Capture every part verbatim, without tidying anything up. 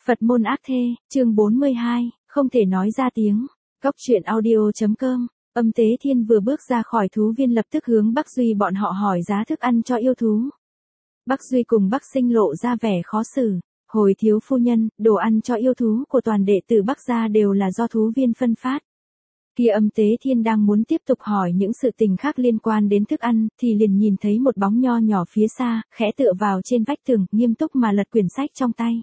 Phật môn ác thê, chương bốn mươi hai, không thể nói ra tiếng. Cốc truyện audio.com. Âm Tế Thiên vừa bước ra khỏi thú viên lập tức hướng Bắc Duy bọn họ hỏi giá thức ăn cho yêu thú. Bắc Duy cùng Bắc Sinh lộ ra vẻ khó xử. Hồi thiếu phu nhân, đồ ăn cho yêu thú của toàn đệ tử Bắc gia đều là do thú viên phân phát. Kia Âm Tế Thiên đang muốn tiếp tục hỏi những sự tình khác liên quan đến thức ăn, thì liền nhìn thấy một bóng nho nhỏ phía xa, khẽ tựa vào trên vách tường, nghiêm túc mà lật quyển sách trong tay.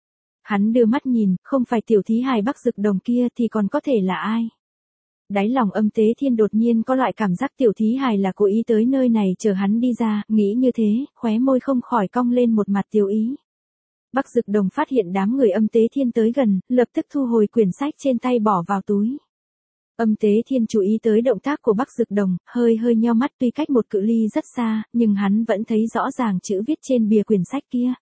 Hắn đưa mắt nhìn, không phải tiểu thí hài Bắc Dực Đồng kia thì còn có thể là ai? Đáy lòng Âm Tế Thiên đột nhiên có loại cảm giác tiểu thí hài là cố ý tới nơi này chờ hắn đi ra, nghĩ như thế, khóe môi không khỏi cong lên một mặt tiêu ý. Bắc Dực Đồng phát hiện đám người Âm Tế Thiên tới gần, lập tức thu hồi quyển sách trên tay bỏ vào túi. Âm Tế Thiên chú ý tới động tác của Bắc Dực Đồng, hơi hơi nheo mắt, tuy cách một cự ly rất xa, nhưng hắn vẫn thấy rõ ràng chữ viết trên bìa quyển sách kia.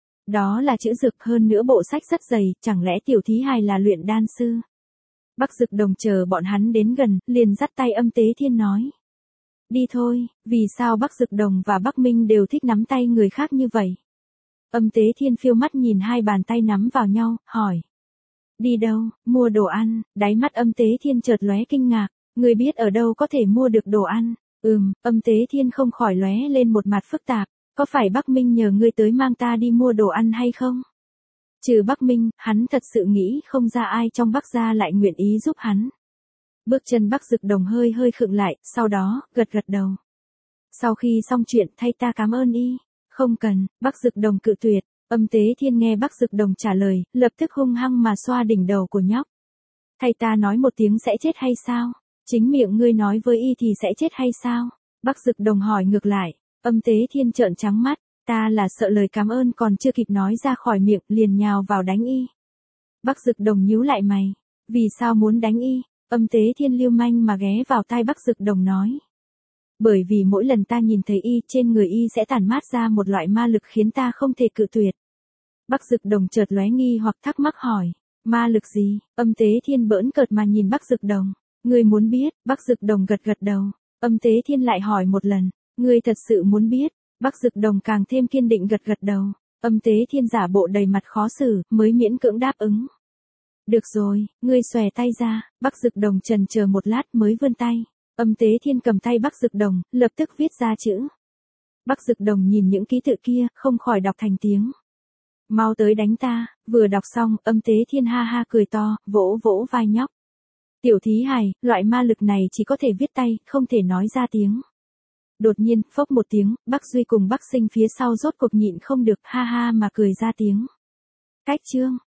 Đó là chữ Dực, hơn nữa bộ sách rất dày, chẳng lẽ tiểu thí hài là luyện đan sư? Bắc Dực Đồng chờ bọn hắn đến gần, liền dắt tay Âm Tế Thiên nói. Đi thôi, vì sao Bắc Dực Đồng và Bắc Minh đều thích nắm tay người khác như vậy? Âm Tế Thiên phiêu mắt nhìn hai bàn tay nắm vào nhau, hỏi. Đi đâu, mua đồ ăn, đáy mắt Âm Tế Thiên chợt lóe kinh ngạc, người biết ở đâu có thể mua được đồ ăn? Ừm, Âm Tế Thiên không khỏi lóe lên một mặt phức tạp, có phải Bắc Minh nhờ ngươi tới mang ta đi mua đồ ăn hay không? Trừ Bắc Minh, hắn thật sự nghĩ không ra ai trong Bắc gia lại nguyện ý giúp hắn. Bước chân Bắc Dực Đồng hơi hơi khựng lại, sau đó, gật gật đầu. Sau khi xong chuyện, thay ta cảm ơn y. Không cần, Bắc Dực Đồng cự tuyệt. Âm Tế Thiên nghe Bắc Dực Đồng trả lời, lập tức hung hăng mà xoa đỉnh đầu của nhóc. Thay ta nói một tiếng sẽ chết hay sao? Chính miệng ngươi nói với y thì sẽ chết hay sao? Bắc Dực Đồng hỏi ngược lại. Âm Tế Thiên trợn trắng mắt, ta là sợ lời cảm ơn còn chưa kịp nói ra khỏi miệng, liền nhào vào đánh y. Bắc Dực Đồng nhíu lại mày, vì sao muốn đánh y? Âm Tế Thiên lưu manh mà ghé vào tai Bắc Dực Đồng nói. Bởi vì mỗi lần ta nhìn thấy y, trên người y sẽ tản mát ra một loại ma lực khiến ta không thể cự tuyệt. Bắc Dực Đồng chợt lóe nghi hoặc thắc mắc hỏi, ma lực gì? Âm Tế Thiên bỡn cợt mà nhìn Bắc Dực Đồng, ngươi muốn biết? Bắc Dực Đồng gật gật đầu. Âm Tế Thiên lại hỏi một lần, ngươi thật sự muốn biết? Bắc Dực Đồng càng thêm kiên định gật gật đầu. Âm Tế Thiên giả bộ đầy mặt khó xử, mới miễn cưỡng đáp ứng. Được rồi, ngươi xòe tay ra. Bắc Dực Đồng chần chờ một lát mới vươn tay. Âm Tế Thiên cầm tay Bắc Dực Đồng, lập tức viết ra chữ. Bắc Dực Đồng nhìn những ký tự kia, không khỏi đọc thành tiếng. Mau tới đánh ta. Vừa đọc xong, Âm Tế Thiên ha ha cười to, vỗ vỗ vai nhóc. Tiểu thí hài, loại ma lực này chỉ có thể viết tay, không thể nói ra tiếng. Đột nhiên, phốc một tiếng, Bắc Duy cùng Bắc Sinh phía sau rốt cuộc nhịn không được, ha ha mà cười ra tiếng. Cách chương.